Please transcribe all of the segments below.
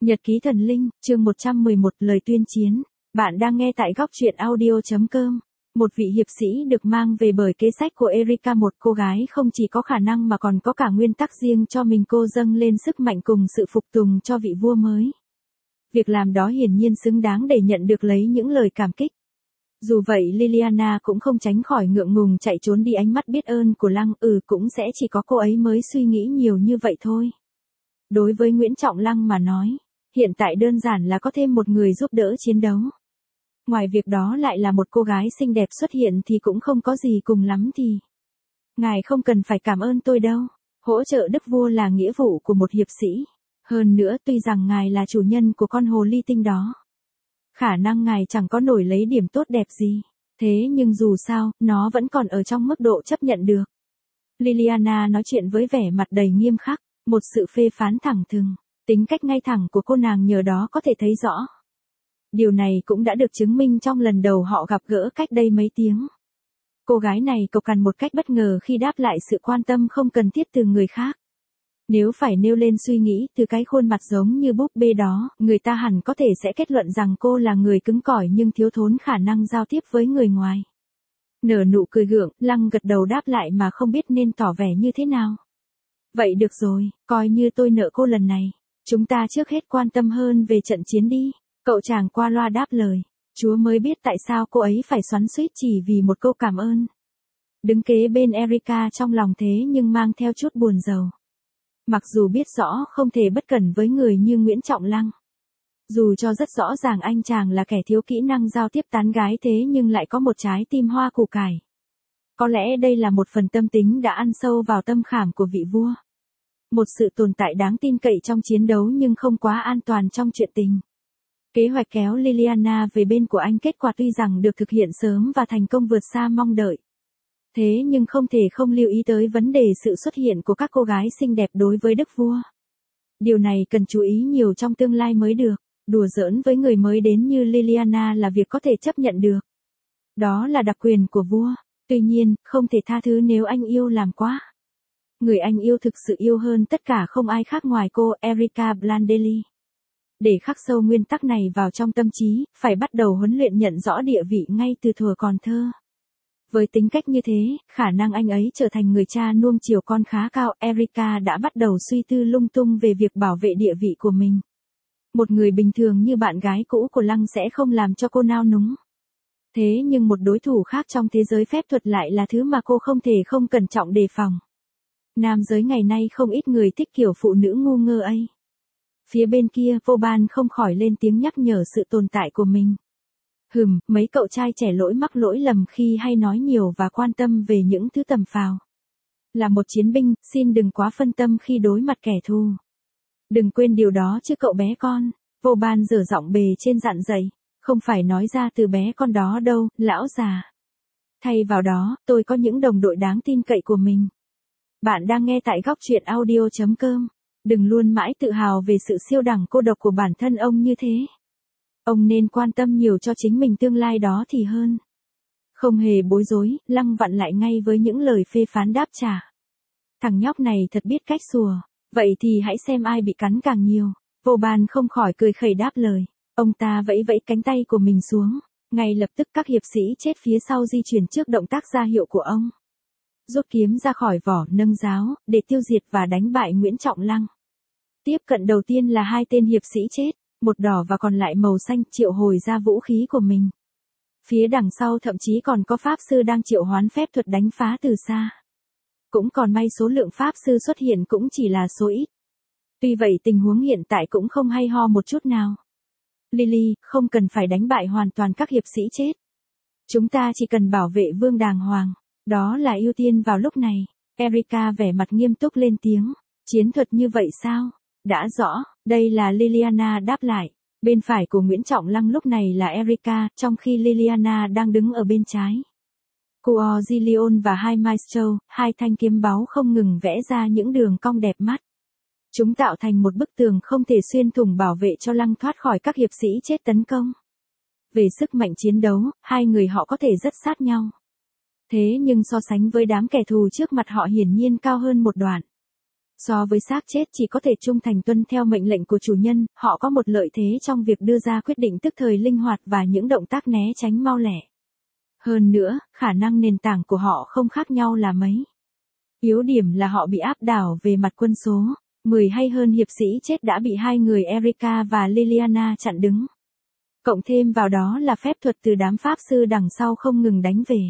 Nhật ký thần linh, chương 111, lời tuyên chiến. Bạn đang nghe tại góc truyện audio.com. Một vị hiệp sĩ được mang về bởi kế sách của Erika, một cô gái không chỉ có khả năng mà còn có cả nguyên tắc riêng cho mình. Cô dâng lên sức mạnh cùng sự phục tùng cho vị vua mới. Việc làm đó hiển nhiên xứng đáng để nhận được lấy những lời cảm kích. Dù vậy Liliana cũng không tránh khỏi ngượng ngùng chạy trốn đi ánh mắt biết ơn của Lăng. Cũng sẽ chỉ có cô ấy mới suy nghĩ nhiều như vậy thôi. Đối với Nguyễn Trọng Lăng mà nói, hiện tại đơn giản là có thêm một người giúp đỡ chiến đấu. Ngoài việc đó lại là một cô gái xinh đẹp xuất hiện thì cũng không có gì, cùng lắm thì ngài không cần phải cảm ơn tôi đâu. Hỗ trợ đức vua là nghĩa vụ của một hiệp sĩ. Hơn nữa tuy rằng ngài là chủ nhân của con hồ ly tinh đó, khả năng ngài chẳng có nổi lấy điểm tốt đẹp gì. Thế nhưng dù sao, nó vẫn còn ở trong mức độ chấp nhận được. Liliana nói chuyện với vẻ mặt đầy nghiêm khắc, một sự phê phán thẳng thừng. Tính cách ngay thẳng của cô nàng nhờ đó có thể thấy rõ. Điều này cũng đã được chứng minh trong lần đầu họ gặp gỡ cách đây mấy tiếng. Cô gái này cộc cằn một cách bất ngờ khi đáp lại sự quan tâm không cần thiết từ người khác. Nếu phải nêu lên suy nghĩ từ cái khuôn mặt giống như búp bê đó, người ta hẳn có thể sẽ kết luận rằng cô là người cứng cỏi nhưng thiếu thốn khả năng giao tiếp với người ngoài. Nở nụ cười gượng, Lăng gật đầu đáp lại mà không biết nên tỏ vẻ như thế nào. Vậy được rồi, coi như tôi nợ cô lần này. Chúng ta trước hết quan tâm hơn về trận chiến đi. Cậu chàng qua loa đáp lời. Chúa mới biết tại sao cô ấy phải xoắn xuýt chỉ vì một câu cảm ơn. Đứng kế bên Erika trong lòng thế nhưng mang theo chút buồn rầu. Mặc dù biết rõ không thể bất cẩn với người như Nguyễn Trọng Lăng. Dù cho rất rõ ràng anh chàng là kẻ thiếu kỹ năng giao tiếp tán gái thế nhưng lại có một trái tim hoa củ cải. Có lẽ đây là một phần tâm tính đã ăn sâu vào tâm khảm của vị vua. Một sự tồn tại đáng tin cậy trong chiến đấu nhưng không quá an toàn trong chuyện tình. Kế hoạch kéo Liliana về bên của anh kết quả tuy rằng được thực hiện sớm và thành công vượt xa mong đợi. Thế nhưng không thể không lưu ý tới vấn đề sự xuất hiện của các cô gái xinh đẹp đối với đức vua. Điều này cần chú ý nhiều trong tương lai mới được. Đùa giỡn với người mới đến như Liliana là việc có thể chấp nhận được. Đó là đặc quyền của vua. Tuy nhiên, không thể tha thứ nếu anh yêu làm quá. Người anh yêu thực sự yêu hơn tất cả không ai khác ngoài cô, Erika Blandelli. Để khắc sâu nguyên tắc này vào trong tâm trí, phải bắt đầu huấn luyện nhận rõ địa vị ngay từ thuở còn thơ. Với tính cách như thế, khả năng anh ấy trở thành người cha nuông chiều con khá cao. Erika đã bắt đầu suy tư lung tung về việc bảo vệ địa vị của mình. Một người bình thường như bạn gái cũ của Lăng sẽ không làm cho cô nao núng. Thế nhưng một đối thủ khác trong thế giới phép thuật lại là thứ mà cô không thể không cẩn trọng đề phòng. Nam giới ngày nay không ít người thích kiểu phụ nữ ngu ngơ ấy. Phía bên kia, Vauban không khỏi lên tiếng nhắc nhở sự tồn tại của mình. Mấy cậu trai trẻ mắc lỗi lầm khi hay nói nhiều và quan tâm về những thứ tầm phào. Là một chiến binh, xin đừng quá phân tâm khi đối mặt kẻ thù. Đừng quên điều đó chứ cậu bé con. Vauban giở giọng bề trên dặn dạy. Không phải nói ra từ bé con đó đâu, lão già. Thay vào đó, tôi có những đồng đội đáng tin cậy của mình. Bạn đang nghe tại góc truyện audio.com. Đừng luôn mãi tự hào về sự siêu đẳng cô độc của bản thân ông như thế. Ông nên quan tâm nhiều cho chính mình tương lai đó thì hơn. Không hề bối rối, Lăng vặn lại ngay với những lời phê phán đáp trả. Thằng nhóc này thật biết cách sủa. Vậy thì hãy xem ai bị cắn càng nhiều. Vauban không khỏi cười khẩy đáp lời. Ông ta vẫy vẫy cánh tay của mình xuống. Ngay lập tức các hiệp sĩ chết phía sau di chuyển trước động tác ra hiệu của ông. Rút kiếm ra khỏi vỏ, nâng giáo, để tiêu diệt và đánh bại Nguyễn Trọng Lăng. Tiếp cận đầu tiên là hai tên hiệp sĩ chết, một đỏ và còn lại màu xanh, triệu hồi ra vũ khí của mình. Phía đằng sau thậm chí còn có pháp sư đang triệu hoán phép thuật đánh phá từ xa. Cũng còn may số lượng pháp sư xuất hiện cũng chỉ là số ít. Tuy vậy tình huống hiện tại cũng không hay ho một chút nào. Lily, không cần phải đánh bại hoàn toàn các hiệp sĩ chết. Chúng ta chỉ cần bảo vệ vương đàng hoàng. Đó là ưu tiên vào lúc này. Erika vẻ mặt nghiêm túc lên tiếng. Chiến thuật như vậy sao? Đã rõ, đây là Liliana đáp lại. Bên phải của Nguyễn Trọng Lăng lúc này là Erika, trong khi Liliana đang đứng ở bên trái. Corzilion và hai Maestro, hai thanh kiếm báu không ngừng vẽ ra những đường cong đẹp mắt. Chúng tạo thành một bức tường không thể xuyên thủng bảo vệ cho Lăng thoát khỏi các hiệp sĩ chết tấn công. Về sức mạnh chiến đấu, hai người họ có thể rất sát nhau. Thế nhưng so sánh với đám kẻ thù trước mặt họ hiển nhiên cao hơn một đoạn. So với xác chết chỉ có thể trung thành tuân theo mệnh lệnh của chủ nhân, họ có một lợi thế trong việc đưa ra quyết định tức thời linh hoạt và những động tác né tránh mau lẹ. Hơn nữa, khả năng nền tảng của họ không khác nhau là mấy. Yếu điểm là họ bị áp đảo về mặt quân số, 10 hay hơn hiệp sĩ chết đã bị hai người Erika và Liliana chặn đứng. Cộng thêm vào đó là phép thuật từ đám pháp sư đằng sau không ngừng đánh về.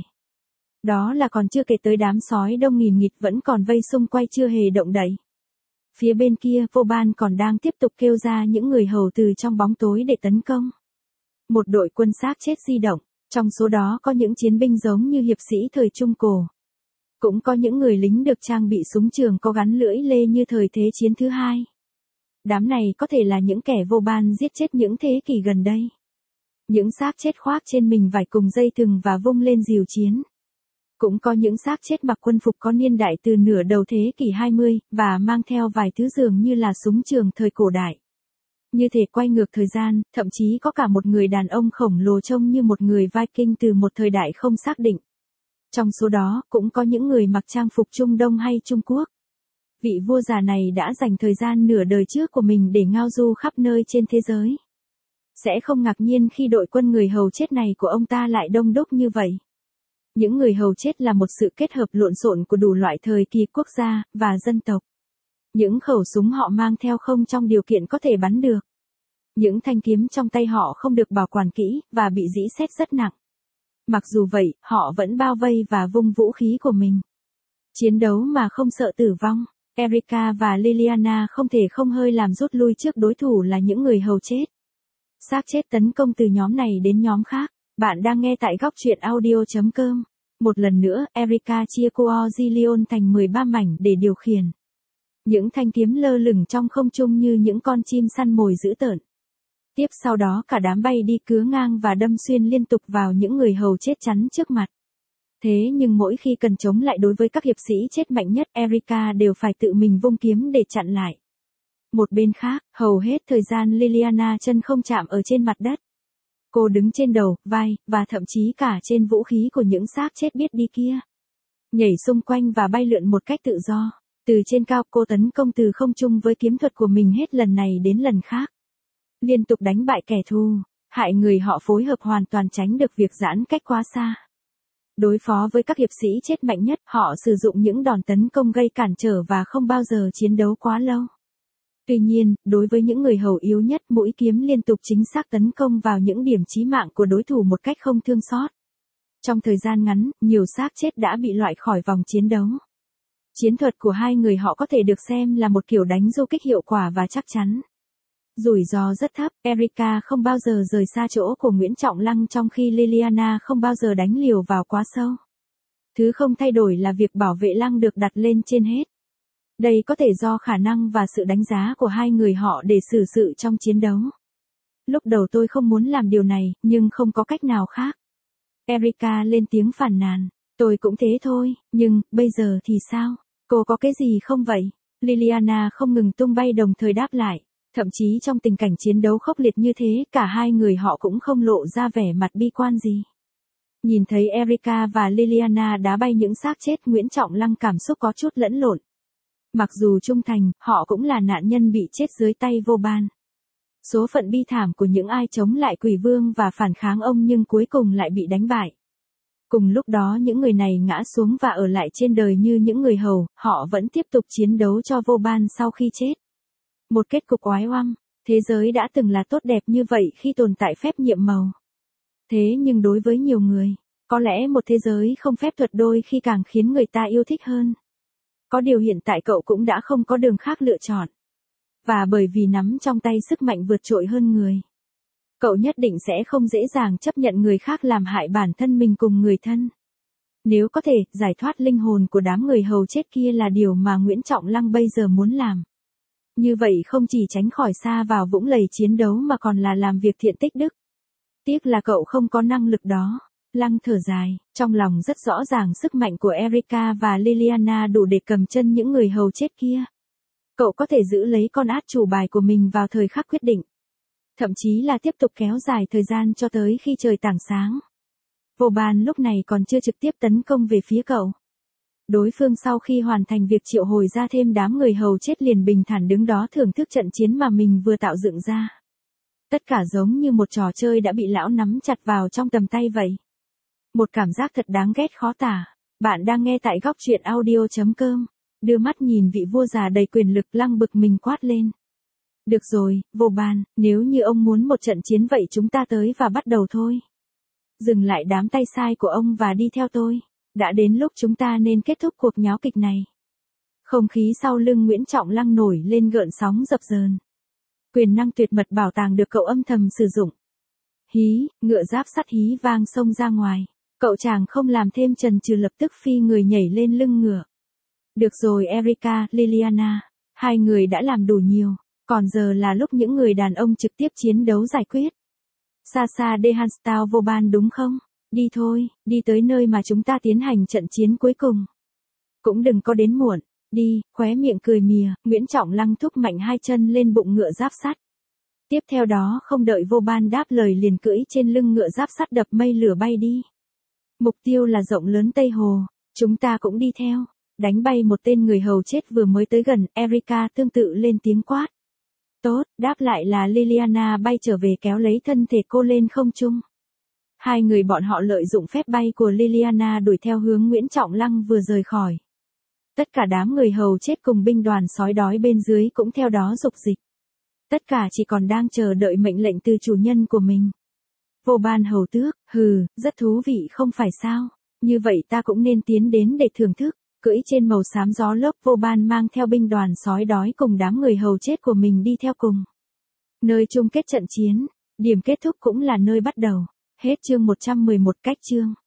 Đó là còn chưa kể tới đám sói đông nghìn nghịt vẫn còn vây xung quanh chưa hề động đậy. Phía bên kia, Vauban còn đang tiếp tục kêu ra những người hầu từ trong bóng tối để tấn công. Một đội quân xác chết di động, trong số đó có những chiến binh giống như hiệp sĩ thời Trung Cổ. Cũng có những người lính được trang bị súng trường có gắn lưỡi lê như thời Thế chiến thứ hai. Đám này có thể là những kẻ Vauban giết chết những thế kỷ gần đây. Những xác chết khoác trên mình vải cùng dây thừng và vung lên rìu chiến. Cũng có những xác chết mặc quân phục có niên đại từ nửa đầu thế kỷ 20, và mang theo vài thứ dường như là súng trường thời cổ đại. Như thể quay ngược thời gian, thậm chí có cả một người đàn ông khổng lồ trông như một người Viking từ một thời đại không xác định. Trong số đó, cũng có những người mặc trang phục Trung Đông hay Trung Quốc. Vị vua già này đã dành thời gian nửa đời trước của mình để ngao du khắp nơi trên thế giới. Sẽ không ngạc nhiên khi đội quân người hầu chết này của ông ta lại đông đúc như vậy. Những người hầu chết là một sự kết hợp lộn xộn của đủ loại thời kỳ quốc gia và dân tộc. Những khẩu súng họ mang theo không trong điều kiện có thể bắn được. Những thanh kiếm trong tay họ không được bảo quản kỹ và bị rỉ sét rất nặng. Mặc dù vậy, họ vẫn bao vây và vung vũ khí của mình. Chiến đấu mà không sợ tử vong. Erika và Liliana không thể không hơi làm rút lui trước đối thủ là những người hầu chết. Xác chết tấn công từ nhóm này đến nhóm khác. Bạn đang nghe tại góc truyện audio.com. Một lần nữa, Erika chia Corzilion thành 13 mảnh để điều khiển. Những thanh kiếm lơ lửng trong không trung như những con chim săn mồi dữ tợn. Tiếp sau đó cả đám bay đi cứa ngang và đâm xuyên liên tục vào những người hầu chết chắn trước mặt. Thế nhưng mỗi khi cần chống lại đối với các hiệp sĩ chết mạnh nhất, Erika đều phải tự mình vung kiếm để chặn lại. Một bên khác, hầu hết thời gian Liliana chân không chạm ở trên mặt đất. Cô đứng trên đầu, vai, và thậm chí cả trên vũ khí của những xác chết biết đi kia. Nhảy xung quanh và bay lượn một cách tự do. Từ trên cao cô tấn công từ không trung với kiếm thuật của mình hết lần này đến lần khác. Liên tục đánh bại kẻ thù, hại người họ phối hợp hoàn toàn tránh được việc giãn cách quá xa. Đối phó với các hiệp sĩ chết mạnh nhất, họ sử dụng những đòn tấn công gây cản trở và không bao giờ chiến đấu quá lâu. Tuy nhiên, đối với những người hầu yếu nhất, mũi kiếm liên tục chính xác tấn công vào những điểm chí mạng của đối thủ một cách không thương xót. Trong thời gian ngắn, nhiều xác chết đã bị loại khỏi vòng chiến đấu. Chiến thuật của hai người họ có thể được xem là một kiểu đánh du kích hiệu quả và chắc chắn. Rủi ro rất thấp, Erika không bao giờ rời xa chỗ của Nguyễn Trọng Lăng trong khi Liliana không bao giờ đánh liều vào quá sâu. Thứ không thay đổi là việc bảo vệ Lăng được đặt lên trên hết. Đây có thể do khả năng và sự đánh giá của hai người họ để xử sự trong chiến đấu. Lúc đầu tôi không muốn làm điều này, nhưng không có cách nào khác. Erika lên tiếng phàn nàn. Tôi cũng thế thôi, nhưng, bây giờ thì sao? Cô có cái gì không vậy? Liliana không ngừng tung bay đồng thời đáp lại. Thậm chí trong tình cảnh chiến đấu khốc liệt như thế, cả hai người họ cũng không lộ ra vẻ mặt bi quan gì. Nhìn thấy Erika và Liliana đá bay những xác chết, Nguyễn Trọng Lăng cảm xúc có chút lẫn lộn. Mặc dù trung thành, họ cũng là nạn nhân bị chết dưới tay Vauban. Số phận bi thảm của những ai chống lại Quỷ Vương và phản kháng ông nhưng cuối cùng lại bị đánh bại. Cùng lúc đó những người này ngã xuống và ở lại trên đời như những người hầu, họ vẫn tiếp tục chiến đấu cho Vauban sau khi chết. Một kết cục oái oăm, thế giới đã từng là tốt đẹp như vậy khi tồn tại phép nhiệm màu. Thế nhưng đối với nhiều người, có lẽ một thế giới không phép thuật đôi khi càng khiến người ta yêu thích hơn. Có điều hiện tại cậu cũng đã không có đường khác lựa chọn. Và bởi vì nắm trong tay sức mạnh vượt trội hơn người, cậu nhất định sẽ không dễ dàng chấp nhận người khác làm hại bản thân mình cùng người thân. Nếu có thể, giải thoát linh hồn của đám người hầu chết kia là điều mà Nguyễn Trọng Lăng bây giờ muốn làm. Như vậy không chỉ tránh khỏi sa vào vũng lầy chiến đấu mà còn là làm việc thiện tích đức. Tiếc là cậu không có năng lực đó. Lăng thở dài, trong lòng rất rõ ràng sức mạnh của Erika và Liliana đủ để cầm chân những người hầu chết kia. Cậu có thể giữ lấy con át chủ bài của mình vào thời khắc quyết định. Thậm chí là tiếp tục kéo dài thời gian cho tới khi trời tảng sáng. Vauban lúc này còn chưa trực tiếp tấn công về phía cậu. Đối phương sau khi hoàn thành việc triệu hồi ra thêm đám người hầu chết liền bình thản đứng đó thưởng thức trận chiến mà mình vừa tạo dựng ra. Tất cả giống như một trò chơi đã bị lão nắm chặt vào trong tầm tay vậy. Một cảm giác thật đáng ghét khó tả. Bạn đang nghe tại góc truyện audio.com. Đưa mắt nhìn vị vua già đầy quyền lực Lăng bực mình quát lên. Được rồi, vô ban, nếu như ông muốn một trận chiến vậy chúng ta tới và bắt đầu thôi. Dừng lại đám tay sai của ông và đi theo tôi. Đã đến lúc chúng ta nên kết thúc cuộc nháo kịch này. Không khí sau lưng Nguyễn Trọng Lăng nổi lên gợn sóng dập dờn. Quyền năng tuyệt mật bảo tàng được cậu âm thầm sử dụng. Hí, ngựa giáp sắt hí vang xông ra ngoài. Cậu chàng không làm thêm chần chừ lập tức phi người nhảy lên lưng ngựa. Được rồi Erika, Liliana. Hai người đã làm đủ nhiều. Còn giờ là lúc những người đàn ông trực tiếp chiến đấu giải quyết. Sasha Dehanstall vô ban đúng không? Đi thôi, đi tới nơi mà chúng ta tiến hành trận chiến cuối cùng. Cũng đừng có đến muộn. Đi, khóe miệng cười mỉa, Nguyễn Trọng Lăng thúc mạnh hai chân lên bụng ngựa giáp sắt. Tiếp theo đó không đợi vô ban đáp lời liền cưỡi trên lưng ngựa giáp sắt đập mây lửa bay đi. Mục tiêu là rộng lớn Tây Hồ, chúng ta cũng đi theo. Đánh bay một tên người hầu chết vừa mới tới gần, Erika tương tự lên tiếng quát. Tốt, đáp lại là Liliana bay trở về kéo lấy thân thể cô lên không trung. Hai người bọn họ lợi dụng phép bay của Liliana đuổi theo hướng Nguyễn Trọng Lăng vừa rời khỏi. Tất cả đám người hầu chết cùng binh đoàn sói đói bên dưới cũng theo đó dục dịch. Tất cả chỉ còn đang chờ đợi mệnh lệnh từ chủ nhân của mình. Vô ban hầu tước, hừ, rất thú vị không phải sao, như vậy ta cũng nên tiến đến để thưởng thức. Cưỡi trên màu xám gió lốc vô ban mang theo binh đoàn sói đói cùng đám người hầu chết của mình đi theo cùng. Nơi chung kết trận chiến, điểm kết thúc cũng là nơi bắt đầu. Hết chương 111 cách chương.